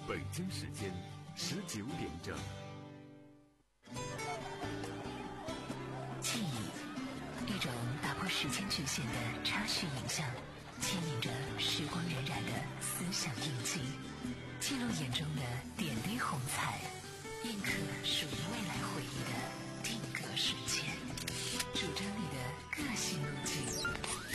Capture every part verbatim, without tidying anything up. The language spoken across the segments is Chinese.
北京时间十九点整。 记忆，一种打破时间局限的插叙影像，牵引着时光荏苒的思想印记，记录眼中的点滴红彩，印刻属于未来回忆的定格瞬间，主张你的个性路径。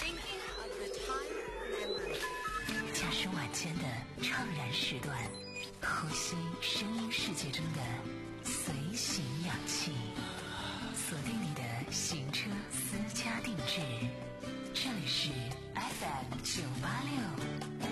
驾驶晚间的怅然时段，呼吸声音世界中的随行氧气，锁定你的行车私家定制。这里是 F M 九八六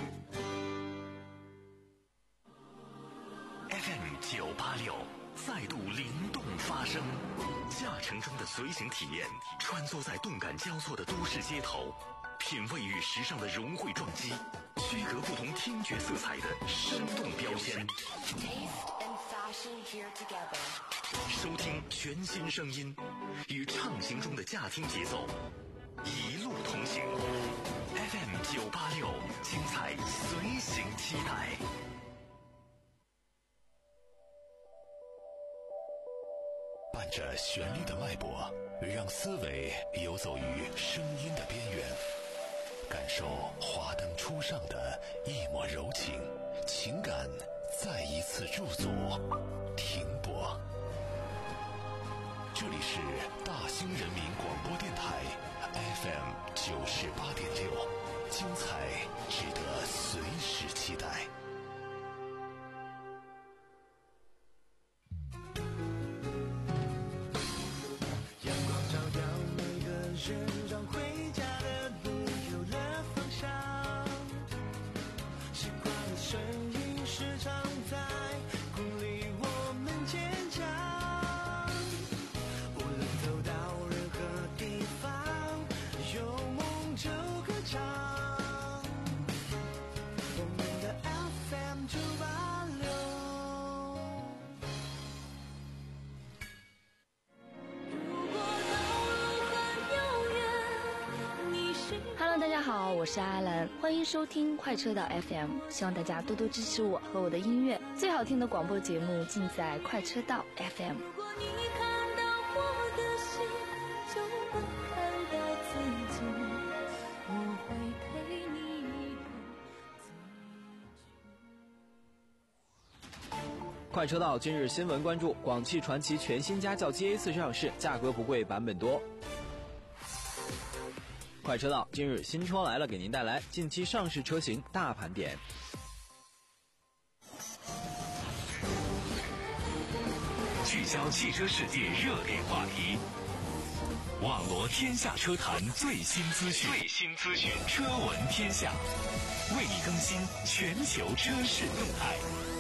F M 九八六再度灵动发声，驾乘中的随行体验，穿梭在动感交错的都市街头，品味与时尚的融汇撞击，区隔不同听觉色彩的生动标签。收听全新声音，与畅行中的驾听节奏一路同行。F M 九八六，精彩随行期待。伴着旋律的脉搏，让思维游走于声音的边缘，感受华灯初上的一抹柔情，情感再一次驻足停泊。这里是大兴人民广播电台 F M 九十八点六，精彩值得随时期待。 让回家的路有了方向，习惯的声音时常在鼓励我们坚强，无论走到任何地方，有梦就歌唱，我们的 F M 九八六。 Hello， 大家好，我是阿兰，欢迎收听快车道 F M， 希望大家多多支持我和我的音乐，最好听的广播节目尽在快车道 F M。 如果你看到我的心，就能看到自己，我会陪你走。 快车道今日新闻关注：广汽传祺全新家轿 G A 四上市，价格不贵，版本多。快车道今日新车来了，给您带来近期上市车型大盘点。 聚焦汽车世界热点话题，网罗天下车坛最新资讯，最新资讯，车闻天下，为你更新全球车市动态。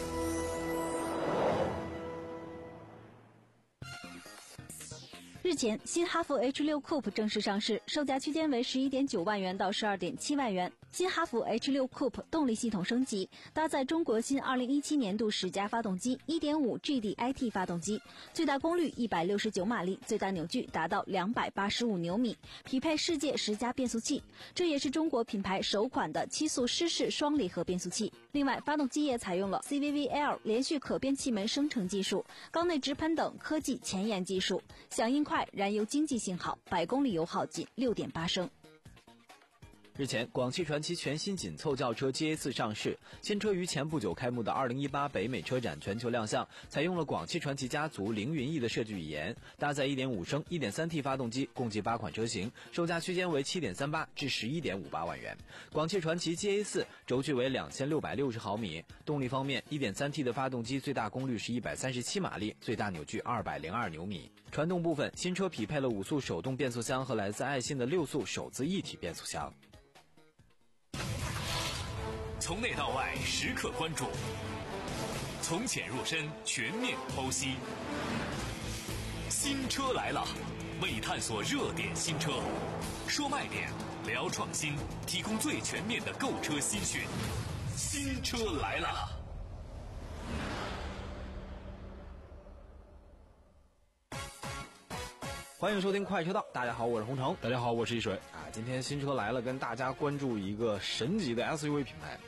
日前，新哈弗 H 六 Coupe 正式上市，售价区间为 十一点九万元到 十二点七万元。新哈弗 H 六 Coupe 动力系统升级，搭载中国新二零一七年度十佳发动机 一点五 G D I T 发动机，最大功率一百六十九马力，最大扭矩达到两百八十五牛米，匹配世界十佳变速器，这也是中国品牌首款的七速湿式双离合变速器。另外，发动机也采用了 C V V L 连续可变气门生成技术、缸内直喷等科技前沿技术，响应快，燃油经济性好，百公里油耗仅 六点八升。 日前，广汽传祺全新紧凑轿车 G A 四 上市，新车于前不久开幕的二零一八北美车展全球亮相，采用了广汽传祺家族凌云翼的设计语言，搭载 一点五升 一点三 T 发动机，共计八款车型，售价区间为 七点三八 至 十一点五八万元。广汽传祺 G A 四 轴距为两千六百六十毫米，动力方面 一点三 T 的发动机最大功率是一百三十七马力，最大扭矩二百零二牛米。传动部分，新车匹配了五速手动变速箱和来自爱信的六速手自一体变速箱。 从内到外时刻关注，从浅入深全面剖析。新车来了，为探索热点新车，说卖点，聊创新，提供最全面的购车新讯。新车来了。 欢迎收听快车道，大家好，我是洪城。 大家好，我是一水。 啊，今天新车来了，跟大家关注一个神级的 S U V 品牌。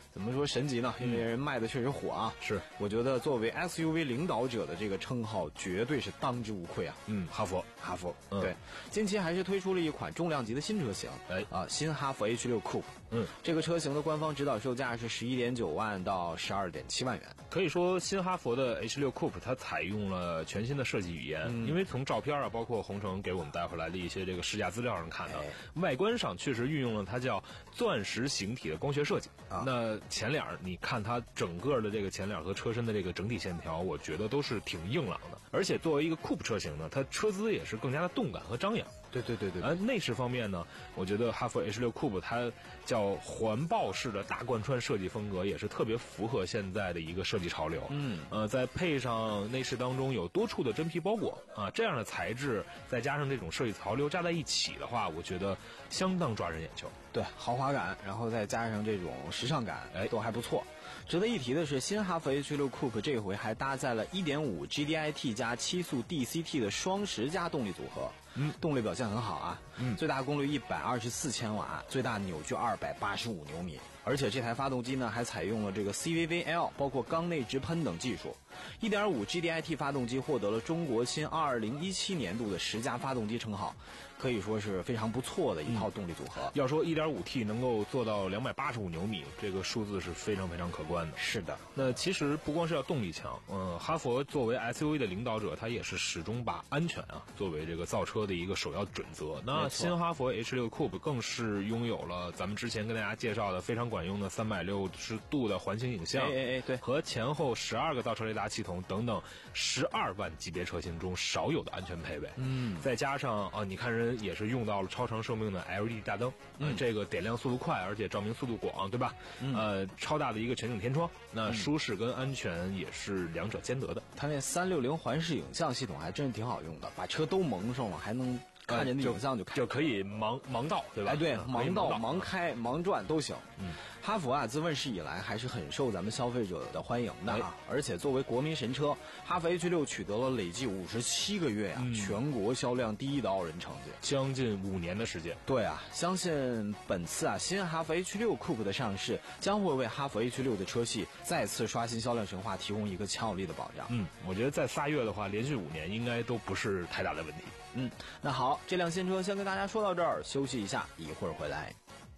怎么说神级呢？因为人卖的确实火啊。 是， 我觉得作为 S U V 领导者的这个称号绝对是当之无愧啊。 嗯，哈弗， 哈弗， 嗯、 对，近期还是推出了一款重量级的新车型， 哎啊，新哈弗 H 六 Coupe。 嗯， 这个车型的官方指导售价是十一点九万到十二点七万元。 可以说，新哈弗的 H 六 Coupe 它采用了全新的设计语言，嗯、因为从照片啊，包括红城给我们带回来的一些这个试驾资料上看到，哎、外观上确实运用了它叫钻石形体的光学设计。啊、那前脸你看它整个的这个前脸和车身的这个整体线条，我觉得都是挺硬朗的。而且作为一个 Coupe 车型呢，它车姿也是更加的动感和张扬。 对对对对。 而内饰方面呢，我觉得哈弗 H 六 Coupe 它叫环抱式的大贯穿设计风格，也是特别符合现在的一个设计潮流。 嗯， 呃，再配上内饰当中有多处的真皮包裹啊，这样的材质再加上这种设计潮流加在一起的话，我觉得相当抓人眼球。 对，豪华感，然后再加上这种时尚感，哎，都还不错。值得一提的是，新哈弗 H 六 Coupe 这回还搭载了 一点五 G D I T 加七速 D C T 的双十佳动力组合。 嗯， 动力表现很好啊。 嗯， 最大功率一百二十四千瓦，最大扭矩二百八十五牛米。而且这台发动机呢，还采用了这个 C V V L， 包括缸内直喷等技术。一点五 G D I T 发动机获得了中国新二零一七年度的十佳发动机称号，可以说是非常不错的一套动力组合。 嗯、要说 一点五 T 能够做到两百八十五牛米，这个数字是非常非常可观的。 是的， 那其实不光是要动力强，嗯、呃，哈弗作为 S U V 的领导者，它也是始终把安全啊作为这个造车的一个首要准则。那新哈弗 H 六 Coupe 更是拥有了咱们之前跟大家介绍的非常管用的三百六十度的环形影像， 哎哎哎，对， 和前后十二个倒车雷达系统等等十二万级别车型中少有的安全配备。 嗯， 再加上啊，你看人也是用到了超长寿命的 L E D 大灯，嗯、呃，这个点亮速度快，而且照明速度广，对吧？嗯、呃，超大的一个全景天窗，那舒适跟安全也是两者兼得的。 它那三六零环视影像系统还真是挺好用的，把车都蒙上了，还能看见那影像就就可以盲盲道，对吧？ 哎，对， 盲盲道、盲开、盲转都行。嗯，哈弗啊，自问世以来还是很受咱们消费者的欢迎的啊。哎、而且作为国民神车，哈弗 H 六取得了累计五十七个月呀、啊嗯、全国销量第一的傲人成绩， 将近五年的时间。 对啊，相信本次啊新哈弗 H 六 Coupe 的上市，将会为哈弗 H 六的车系再次刷新销量神话提供一个强有力的保障。 嗯，我觉得再仨月的话，连续五年应该都不是太大的问题。 嗯，那好，这辆新车先跟大家说到这儿，休息一下，一会儿回来。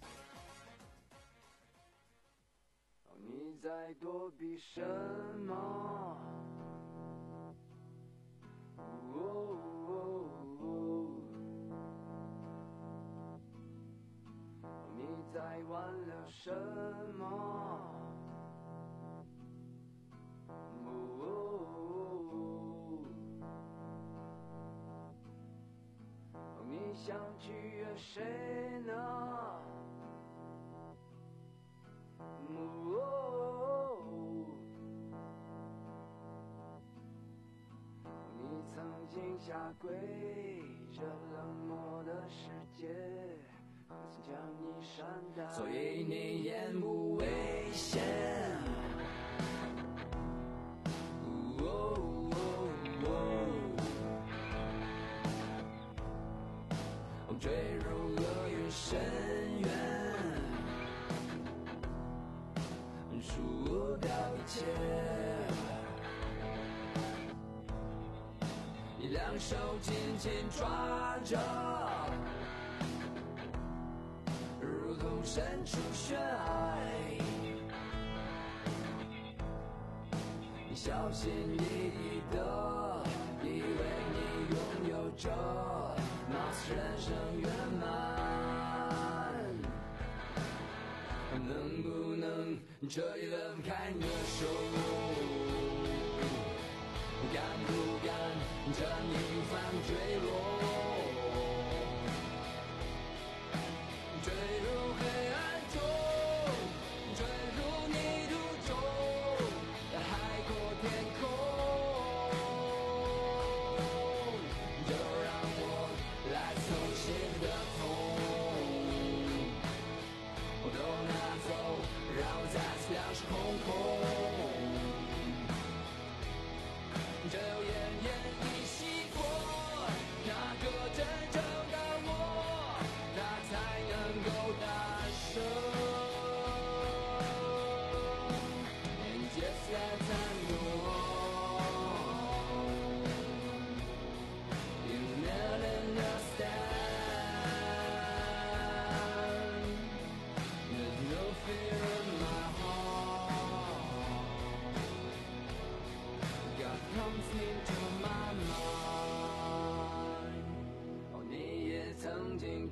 你在躲避什么？哦哦哦、你在挽留什么？哦哦哦、你想取悦谁呢？哦，你曾经下跪，这冷漠的世界曾将你善待，所以你言不危险。哦哦哦，坠入厄运深渊。输掉一切，你两手紧紧抓着，如同身处悬崖。你小心翼翼的，以为你拥有着，貌似人生圆满，能不能彻底离开你的手？敢不敢趁一番坠落，坠入黑暗中，坠入泥土中，海阔天空。就让我来凑齐的痛，我都拿走，让我再次两手空空。只有奄奄一息过，那个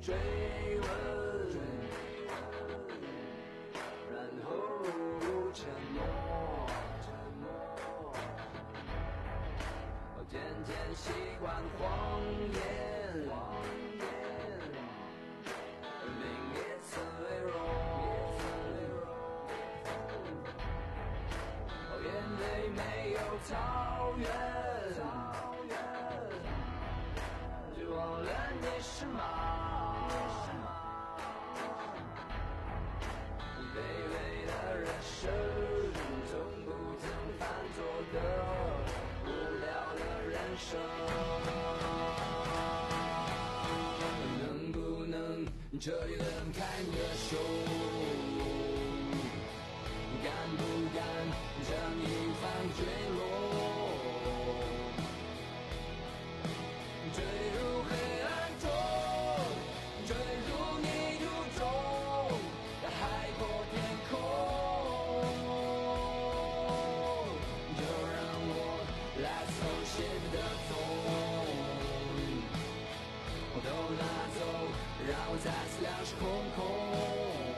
追问，然后沉默，我渐渐习惯谎言，另一次微弱，哦，眼泪没有草原。忘了你是马，卑微的人生，从不曾犯错的无聊的人生，能不能彻底地开你的手？敢不敢将一番坠落？坠入黑暗中，坠入泥土中，海阔天空。就让我来手写的痛，我都拿走，让我再次两手空空。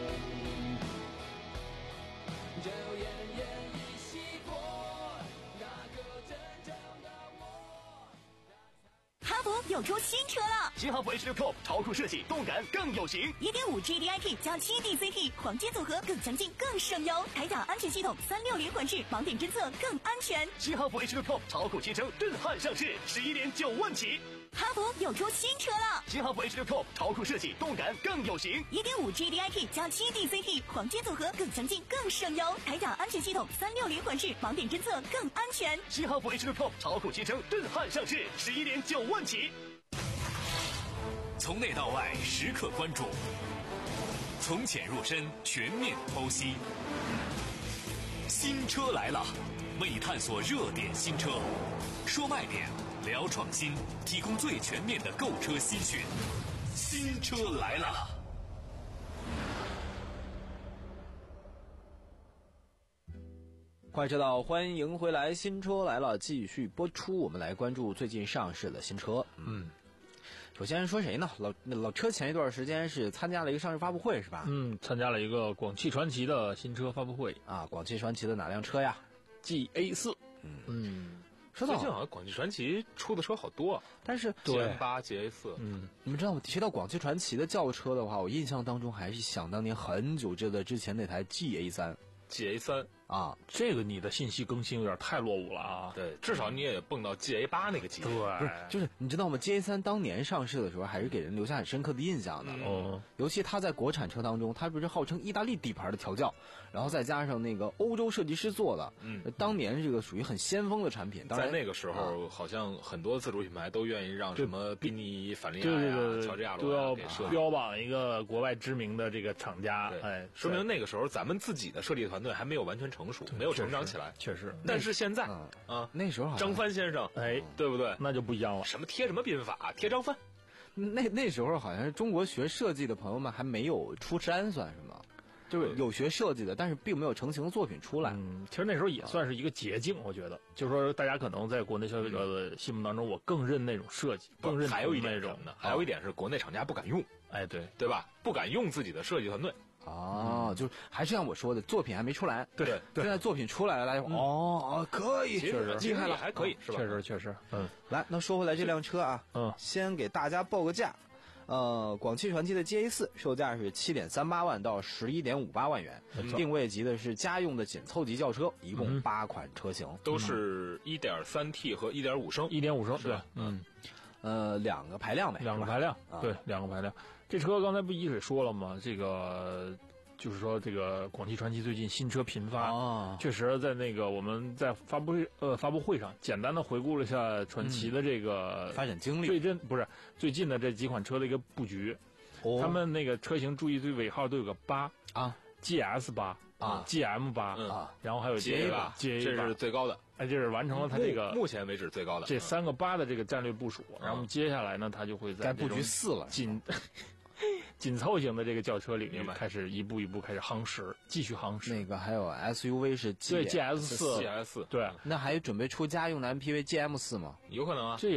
就奄奄一息过，那个真正的我。 哈弗又出新车了， 新哈弗 H 六 Coupe 超酷设计，动感更有型。 一点五 G D I P 加七 D C T 黄金组合更强劲更省油，铠甲安全系统三六零环式盲点侦测更安全。 新哈弗 H 六 Coupe 超酷新车震撼上市，十一点九万起。 哈弗又出新车了， 新哈弗 H 六 Coupe 超酷设计，动感更有型。 一点五 G D I P 加七 D C T 黄金组合更强劲更省油，铠甲安全系统三六零环式盲点侦测更安全。 新哈弗 H 六 Coupe 超酷新车震撼上市，十一点九万起。 从内到外时刻关注，从浅入深全面剖析。新车来了，为你探索热点新车，说卖点，聊创新，提供最全面的购车新讯。新车来了。 快车道，欢迎回来！新车来了，继续播出。我们来关注最近上市的新车。嗯，首先说谁呢？老老车前一段时间是参加了一个上市发布会，是吧？ 嗯，参加了一个广汽传祺的新车发布会啊。广汽传祺的哪辆车呀 ？G A 四。 嗯嗯， 说到最近好像广汽传祺出的车好多， 但是 G M 八、G A 四。 嗯，你们知道吗？提到广汽传祺的轿车的话，我印象当中还是想当年很久之的之前那台 G A 三。 G A 三啊， 这个你的信息更新有点太落伍了啊！ 对， 至少你也蹦到 G A 八那个级别。对， 不是，就是你知道吗 ？G A 三当年上市的时候，还是给人留下很深刻的印象的。 嗯， 尤其它在国产车当中，它不是号称意大利底盘的调教，然后再加上那个欧洲设计师做的， 嗯， 当年这个属于很先锋的产品。当然在那个时候，好像很多自主品牌都愿意让什么宾尼、法利亚呀、 乔治亚罗都要标榜一个国外知名的这个厂家。哎， 说明那个时候咱们自己的设计团队还没有完全成熟，没有成长起来。 确实， 但是现在啊、 嗯， 那时候张帆先生， 哎， 对不对？ 那就不一样了。 什么贴什么宾法，贴张帆。 那那时候好像是中国学设计的朋友们还没有出山，算是吗？就是有学设计的，但是并没有成型的作品出来。 嗯，其实那时候也算是一个捷径，我觉得，就是说大家可能在国内消费者的心目当中，我更认那种设计，更认还有一点那种的，还有一点是国内厂家不敢用。 哎，对对吧？不敢用自己的设计团队。 哦，嗯、就是还是像我说的，作品还没出来。 对， 现在作品出来了，大家说、嗯、哦，可以， 确实厉害了， 还可以，是吧？ 确实确实，嗯， 来，那说回来这辆车啊， 嗯， 先给大家报个价。呃，广汽传祺的 G A 四售价是七点三八万到十一点五八万元，定位级的是家用的紧凑级轿车，一共八款车型， 嗯、都是 一点三 T 和一点五升， 一点五升是吧？ 嗯， 呃，两个排量呗， 两个排量， 啊、 对，两个排量。这车刚才不一水说了吗？这个。就是说，这个广汽传祺最近新车频发， 哦、 确实在那个我们在发布会呃发布会上简单的回顾了一下传祺的这个、 嗯、发展经历， 最近不是最近的这几款车的一个布局， 哦、 他们那个车型注意对尾号都有个八啊 ，G S 八啊 ，G M 八啊， 然后还有 G A 八 ，G A 这是最高的， 哎，这是完成了它这个目前为止最高的这三个八的这个战略部署，然后接下来呢，它就会在该布局四了， 紧。紧凑型的这个轿车领域开始一步一步开始夯实，继续夯实。 那个还有 S U V 是 G 对 G S 四 ，G S 对， 那还准备出家用的 M P V G M 四吗？ 有可能啊， 这也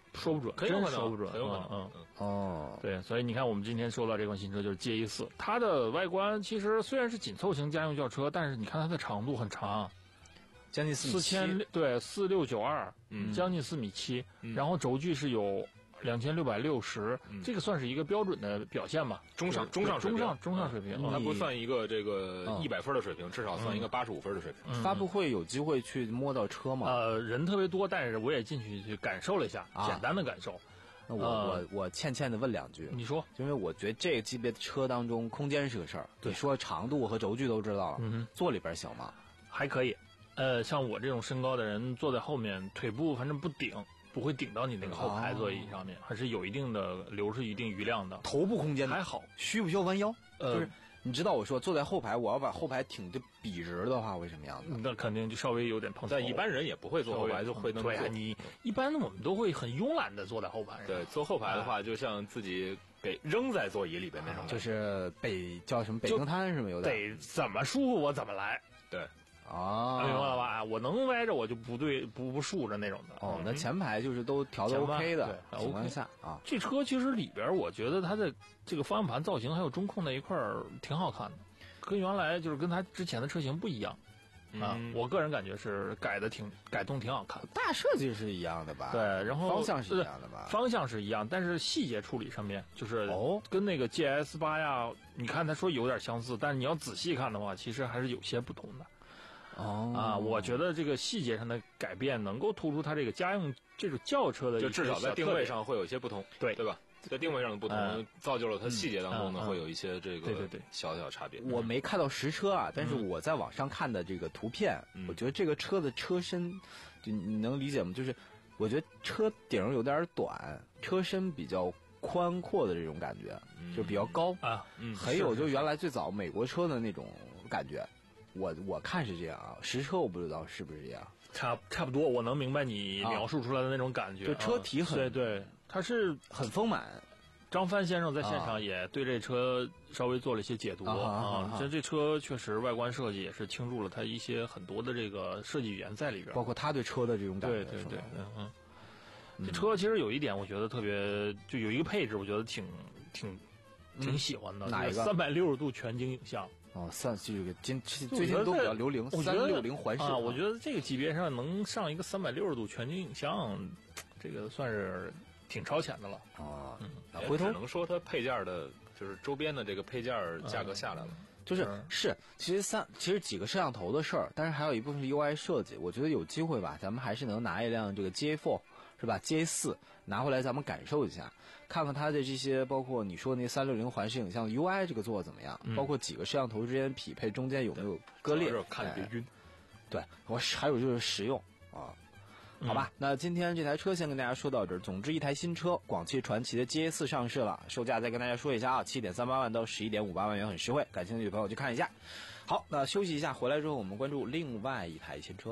说不准， 可以真说不准， 很有可能。 嗯嗯哦， 对，所以你看，我们今天说到这款新车就是 J 一四，它的外观其实虽然是紧凑型家用轿车，但是你看它的长度很长， 将近四四千对四六九二， 嗯， 将近四米七， 嗯， 然后轴距是有两千六百六十，这个算是一个标准的表现吧， 中上中上水平中上中上水平， 它不算一个这个一百分的水平，至少算一个八十五分的水平。 发布会有机会去摸到车吗？ 呃，人特别多，但是我也进去去感受了一下，简单的感受。 那我我我欠欠的问两句， 你说， 因为我觉得这个级别的车当中，空间是个事儿。你说长度和轴距都知道了， 嗯， 坐里边小吗？ 还可以。呃，像我这种身高的人坐在后面，腿部反正不顶，不会顶到你那个后排座椅上面，还是有一定的留出一定余量的。 头部空间还好， 需不需要弯腰？ 呃， 就是你知道我说坐在后排，我要把后排挺得笔直的话，会什么样子？ 那肯定就稍微有点碰头。 但一般人也不会坐后排，就会那么对啊，你一般我们都会很慵懒的坐在后排。 对，坐后排的话，就像自己给扔在座椅里边那种， 就是北叫什么北京滩是吗？有点得怎么舒服我怎么来。 对。 啊， 明白了吧？我能歪着我就不对，不不竖着那种的。 哦，那前排就是都调的 OK 的情况下啊。 这车其实里边，我觉得它的这个方向盘造型还有中控那一块儿挺好看的，跟原来就是跟它之前的车型不一样啊。我个人感觉是改的挺改动挺好看。 大设计是一样的吧？ 对，然后方向是一样的吧？ 方向是一样，但是细节处理上面就是哦， 跟那个 G S 八呀，你看他说有点相似，但是你要仔细看的话，其实还是有些不同的。 哦啊，我觉得这个细节上的改变能够突出它这个家用这种轿车的， 就至少在定位上会有一些不同， 对对吧？在定位上的不同， 嗯、 造就了它细节当中呢、 嗯、 会有一些这个对对对小小差别。 我没看到实车啊，但是我在网上看的这个图片， 嗯、 我觉得这个车的车身，就你能理解吗？就是我觉得车顶有点短，车身比较宽阔的这种感觉， 嗯、 就比较高啊。 嗯， 很有就原来最早美国车的那种感觉。我我看是这样啊，实车我不知道是不是这样， 差差不多，我能明白你描述出来的那种感觉。 就、啊、车体很、 对对，它是很丰满。 张帆先生在现场也对这车稍微做了一些解读啊， 啊这、啊、这车确实外观设计也是倾注了它一些很多的这个设计语言在里边， 包括他对车的这种感觉。 对对对，嗯嗯。这车其实有一点，我觉得特别，就有一个配置，我觉得挺挺挺喜欢的。 哪一个？ 三百六十度全景影像。 哦，算这个今最近都比较流行三六零环视啊，我觉得这个级别上能上一个三百六十度全景影像，这个算是挺超前的了啊。 嗯，回头只能说它配件的，就是周边的这个配件价格下来了。 嗯、就是是，其实三其实几个摄像头的事儿，但是还有一部分是 U I 设计。我觉得有机会吧，咱们还是能拿一辆这个 G A 四。是吧 ？G A 四拿回来，咱们感受一下，看看它的这些，包括你说那三六零环视影像 U I 这个做的怎么样， 嗯、 包括几个摄像头之间匹配，中间有没有割裂？ 看着别晕。 对，我还有就是实用啊。好吧， 嗯、 那今天这台车先跟大家说到这儿。总之，一台新车，广汽传祺的 G A 四上市了，售价再跟大家说一下啊，七点三八万到十一点五八万元，很实惠。感兴趣的朋友去看一下。好，那休息一下，回来之后我们关注另外一台新车。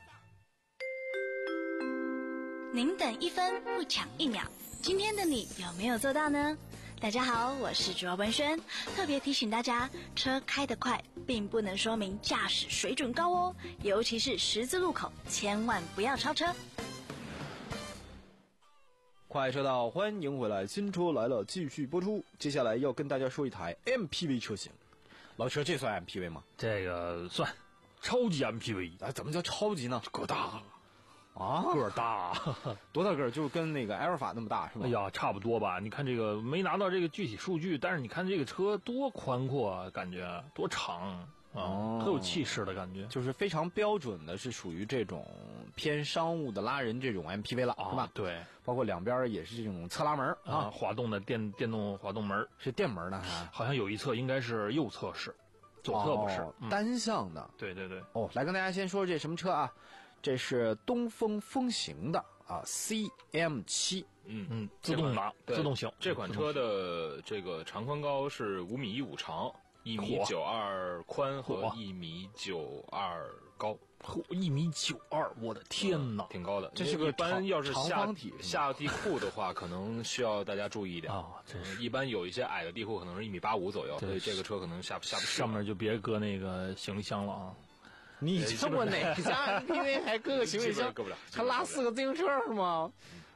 您等一分不抢一秒，今天的你有没有做到呢？大家好，我是主要文轩，特别提醒大家，车开得快并不能说明驾驶水准高哦，尤其是十字路口，千万不要超车。 快车道，欢迎回来，新车来了，继续播出。接下来要跟大家说一台 M P V 车型，老车，这算 M P V 吗？ 这个算，超级 M P V 啊？怎么叫超级呢？ 个大。 啊， 个儿大， 多大个儿？就跟那个埃尔法那么大是吗？ 哎呀，差不多吧。你看这个没拿到这个具体数据，但是你看这个车多宽阔啊，感觉多长啊， 哦、 特有气势的感觉。 就是非常标准的，是属于这种偏商务的拉人这种 M P V 了， 啊、 是吧？ 对， 包括两边也是这种侧拉门啊， 啊滑动的电电动滑动门， 是电门的哈， 好像有一侧应该是右侧式，左侧不是、 哦嗯、单向的。 对对对。 哦，来跟大家先说这什么车啊？这是东风风行的啊 C M 七， 嗯嗯，自动挡，自动型。 这款车的这个长宽高是五米一五长，一米九二宽和一米九二高， 一米九二，我的天哪， 挺高的。 这是个一般要是下体下地库的话，可能需要大家注意一点啊。真是， 一般有一些矮的地库可能是一米八五左右，所以这个车可能下下不去。 上面就别搁那个行李箱了啊。 你这么哪家 M P V 还搁个行李箱？ 搁不了， 还拉四个自行车是吗？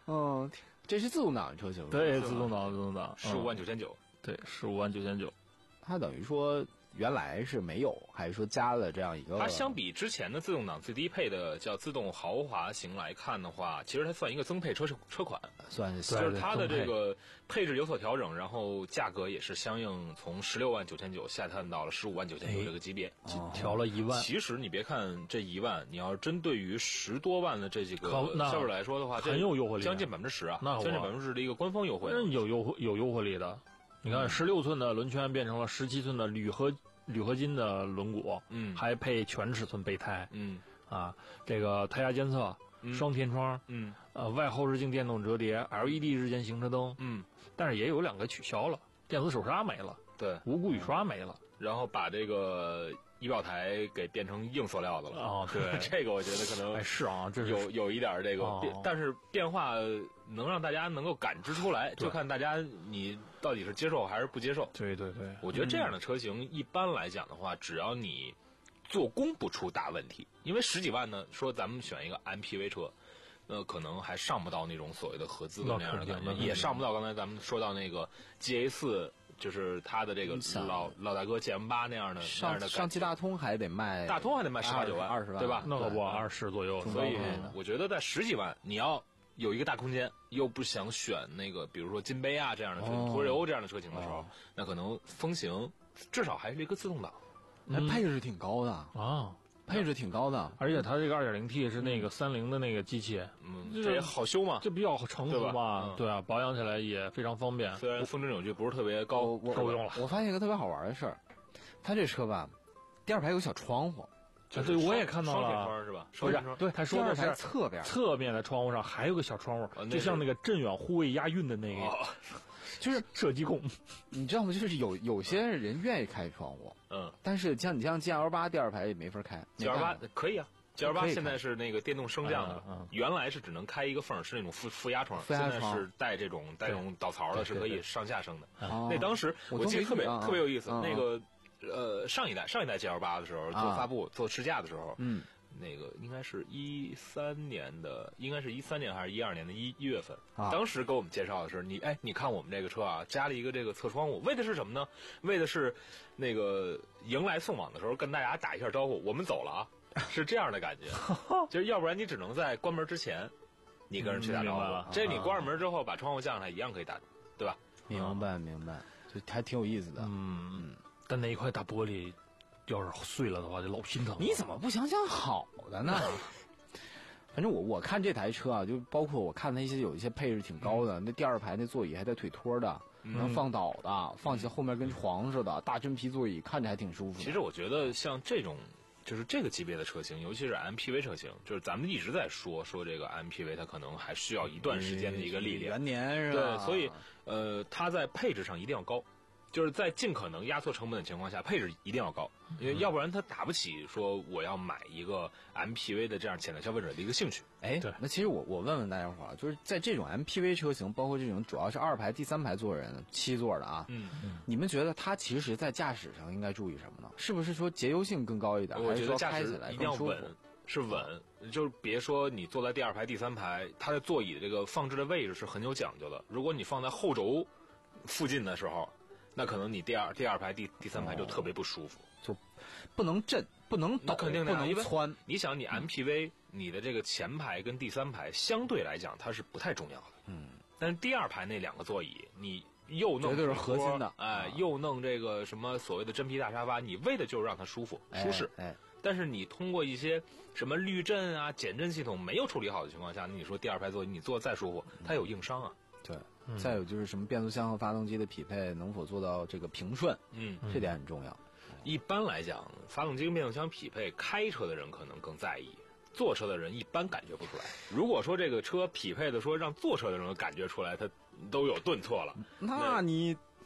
嗯，这是自动挡车型， 对，自动挡，自动挡， 十五万九千九， 对，十五万九千九。 它等于说原来是没有，还是说加了这样一个？ 它相比之前的自动挡最低配的叫自动豪华型来看的话，其实它算一个增配车车款， 算是就是它的这个配置有所调整，然后价格也是相应从十六万九千九下探到了十五万九千九这个级别， 哦、调了一万。 其实你别看这一万，你要是针对于十多万的这几个消费者来说的话， 很有优惠力， 将近百分之十啊， 那将近百分之十的一个官方优惠， 有优惠有优惠力的。你看，十六寸的轮圈变成了十七寸的铝合铝合金的轮毂， 嗯， 还配全尺寸备胎， 嗯， 啊，这个胎压监测， 嗯、 双天窗， 嗯， 呃，外后视镜电动折叠 ，L E D 日间行车灯， 嗯， 但是也有两个取消了，电子手刹没了， 对， 无骨雨刷没了， 然后把这个仪表台给变成硬塑料的了。 哦，对， 这个我觉得可能哎是啊，这是有有一点这个， 哦、 但是变化能让大家能够感知出来，就看大家你到底是接受还是不接受。 对对对， 我觉得这样的车型一般来讲的话，只要你做工不出大问题，因为十几万呢，说咱们选一个 M P V 车，呃，可能还上不到那种所谓的合资的那样的感觉，也上不到刚才咱们说到那个 G A 四。就是他的这个老老大哥 G M 八那样的那样的， 上汽大通还得卖， 大通还得卖十八九万、 二十万， 对吧？ 那可不，二十左右。 所以我觉得在十几万，你要有一个大空间，又不想选那个，比如说金杯啊这样的车型、途锐欧这样的车型的时候，那可能风行至少还是一个自动挡， 那配置挺高的啊。 配置挺高的， 而且它这个 二点零 T 是那个三菱的那个机器， 嗯，这也好修嘛， 这比较成熟嘛，对啊，保养起来也非常方便。 虽然峰值扭矩不是特别高， 够用了。 我发现一个特别好玩的事儿，它这车吧，第二排有个小窗户， 对，我也看到了， 双天窗是吧？ 不是，对，他说的是侧边， 侧面的窗户上还有个小窗户，就像那个镇远护卫押韵的那个，就是射击孔， 你知道吗？就是有有些人愿意开窗户。 嗯， 但是像你像 G L 八第二排也没法开 ，G L 八可以啊 ，G L 八现在是那个电动升降的，原来是只能开一个缝，是那种负负压窗，现在是带这种带这种导槽的，是可以上下升的。那当时我记得特别特别有意思，那个呃上一代上一代 G L 八的时候做发布做试驾的时候， 嗯。 那个应该是一三年的，应该是一三年还是一二年的一一月份。 啊、 当时给我们介绍的是，你哎，你看我们这个车啊，加了一个这个侧窗户，为的是什么呢？为的是那个迎来送往的时候跟大家打一下招呼，我们走了啊，是这样的感觉。就是要不然你只能在关门之前，你跟人去打招呼。 嗯、 这你关上门之后把窗户降下来，一样可以打，对吧？ 明白明白，就还挺有意思的。 嗯嗯，但那一块大玻璃。要是碎了的话，就老心疼。 你怎么不想想好的呢？反正我我看这台车啊，就包括我看那些有一些配置挺高的，嗯、那第二排那座椅还带腿托的， 嗯、 能放倒的，放起后面跟床似的，大真皮座椅，看着还挺舒服的。 其实我觉得像这种就是这个级别的车型，尤其是 M P V 车型，就是咱们一直在说说这个 M P V 它可能还需要一段时间的一个历练， 元年是吧？ 对，所以呃，它在配置上一定要高。就是在尽可能压缩成本的情况下，配置一定要高，因为要不然它打不起说我要买一个 M P V 的这样潜在消费者的一个兴趣。 哎，对，那其实我我问问大家伙儿，就是在这种 M P V 车型，包括这种主要是二排、第三排坐人、七座的啊， 嗯嗯， 你们觉得它其实在驾驶上应该注意什么呢？是不是说节油性更高一点？ 我觉得驾驶一定要稳，是稳，就是别说你坐在第二排、第三排，它的座椅的这个放置的位置是很有讲究的。如果你放在后轴附近的时候，那可能你第二第二排第第三排就特别不舒服， 哦、就不能震，不能抖， 肯定的， 不能窜。 你想，你 M P V，、嗯、你的这个前排跟第三排相对来讲它是不太重要的， 嗯。 但是第二排那两个座椅，你又弄绝对是核心的， 哎，啊、又弄这个什么所谓的真皮大沙发，你为的就是让它舒服、 哎、 舒适。 哎， 但是你通过一些什么滤震啊、减震系统没有处理好的情况下，你说第二排座椅你坐再舒服，它有硬伤啊。 对。再有就是什么变速箱和发动机的匹配能否做到这个平顺， 嗯， 这点很重要。 一般来讲，发动机跟变速箱匹配，开车的人可能更在意，坐车的人一般感觉不出来。如果说这个车匹配的说让坐车的人感觉出来，他都有顿挫了。 那你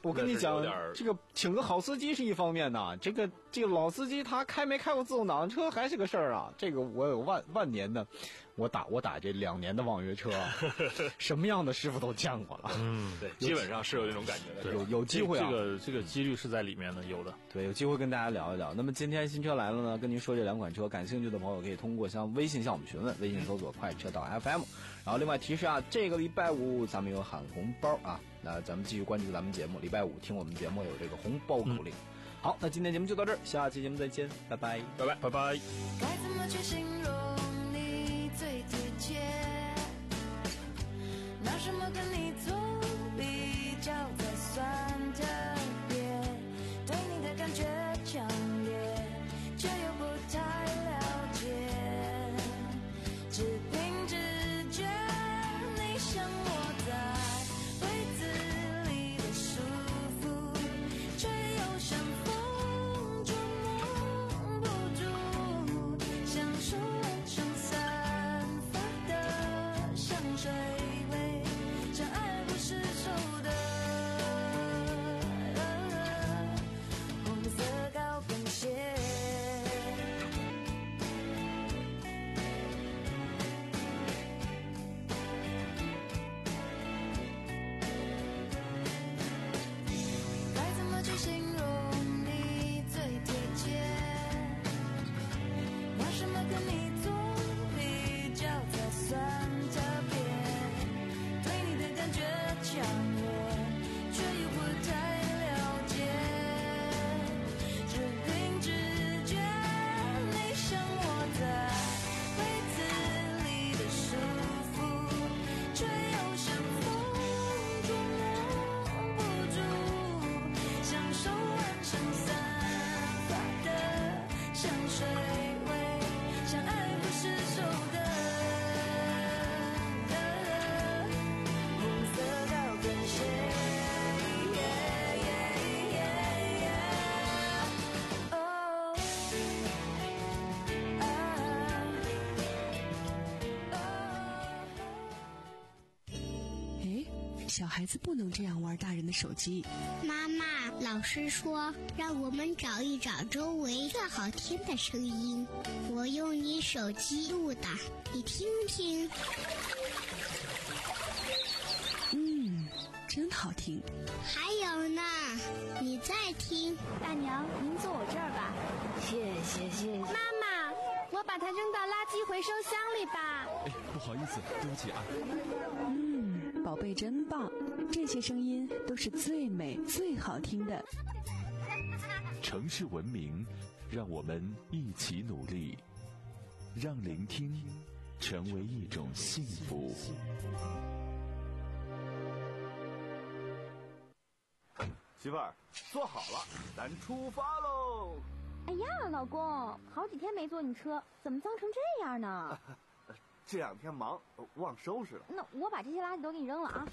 我跟你讲，这个请个好司机是一方面呐，这个这个老司机他开没开过自动挡车还是个事儿啊。这个我有万万年的，我打我打这两年的网约车，什么样的师傅都见过了。 嗯，对，基本上是有这种感觉的。 有有机会啊， 这个这个几率是在里面的，有的。 对，有机会跟大家聊一聊。那么今天新车来了呢，跟您说这两款车，感兴趣的朋友可以通过向微信向我们询问，微信搜索快车道 F M。然后另外提示啊，这个礼拜五咱们有喊红包啊，那咱们继续关注咱们节目，礼拜五听我们节目有这个红包口令。嗯、好，那今天节目就到这儿，下期节目再见，拜拜， 拜拜，拜拜。 该怎么去形容你最贴切？拿什么跟你做比较才算特别？对你的感觉强烈，却又不太了解，只凭直觉，你像我在柜子里的束缚，却又像风捉摸不住，享受晚上散发的香水味，像爱不释手的红色高跟鞋。该怎么去形容你最贴切？拿什么跟你做比较才算特别？对你的感觉强烈，却又不太了解，只凭直觉，你像我在柜子里的束缚，却又像风捉摸不住，享受晚上散发的香水味，像爱不释手的红色高跟鞋。哦哎，小孩子不能这样玩大人的手机。 妈妈，老师说让我们找一找周围最好听的声音，我用你手机录的，你听听。 嗯，真好听。 还有呢，你再听。 大娘，您坐我这儿吧。 谢谢谢谢。 妈妈，我把它扔到垃圾回收箱里吧。 哎，不好意思，对不起啊。 嗯，宝贝真棒，这些声音都是最美最好听的。 城市文明，让我们一起努力，让聆听成为一种幸福。 媳妇儿，坐好了，咱出发喽！ 哎呀，老公，好几天没坐你车，怎么脏成这样呢？ 这两天忙，忘收拾了。 那我把这些垃圾都给你扔了啊！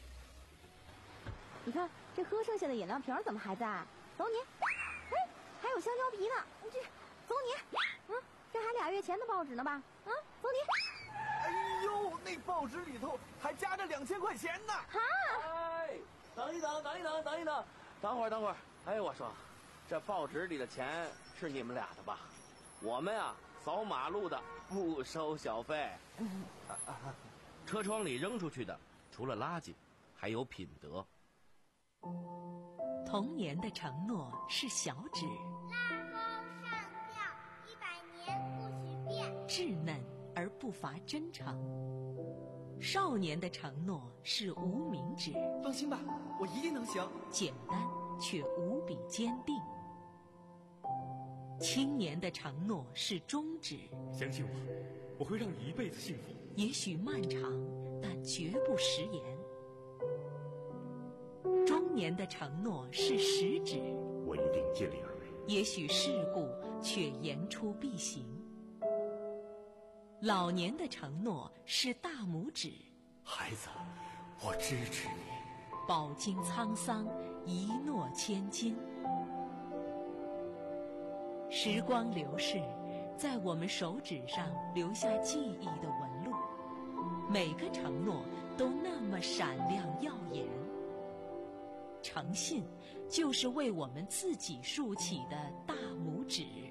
你看这喝剩下的饮料瓶怎么还在？走你！哎，还有香蕉皮呢，这走你！嗯，这还俩月前的报纸呢吧？啊，走你！ 哎呦，那报纸里头还夹着两千块钱呢！ 哈！ 哎，等一等，等一等，等一等，等会儿，等会儿。哎，我说，这报纸里的钱是你们俩的吧？我们呀，扫马路的不收小费。 车窗里扔出去的，除了垃圾，还有品德。 童年的承诺是小指， 拉钩上吊，一百年不许变， 稚嫩而不乏真诚。少年的承诺是无名指， 放心吧，我一定能行。 简单却无比坚定。青年的承诺是中指， 相信我，我会让你一辈子幸福。 也许漫长，但绝不食言。中年的承诺是食指， 我一定尽力而为。 也许世故，却言出必行。老年的承诺是大拇指， 孩子，我支持你。 饱经沧桑，一诺千金。时光流逝，在我们手指上留下记忆的纹路，每个承诺都那么闪亮耀眼。 诚信，就是为我们自己竖起的大拇指。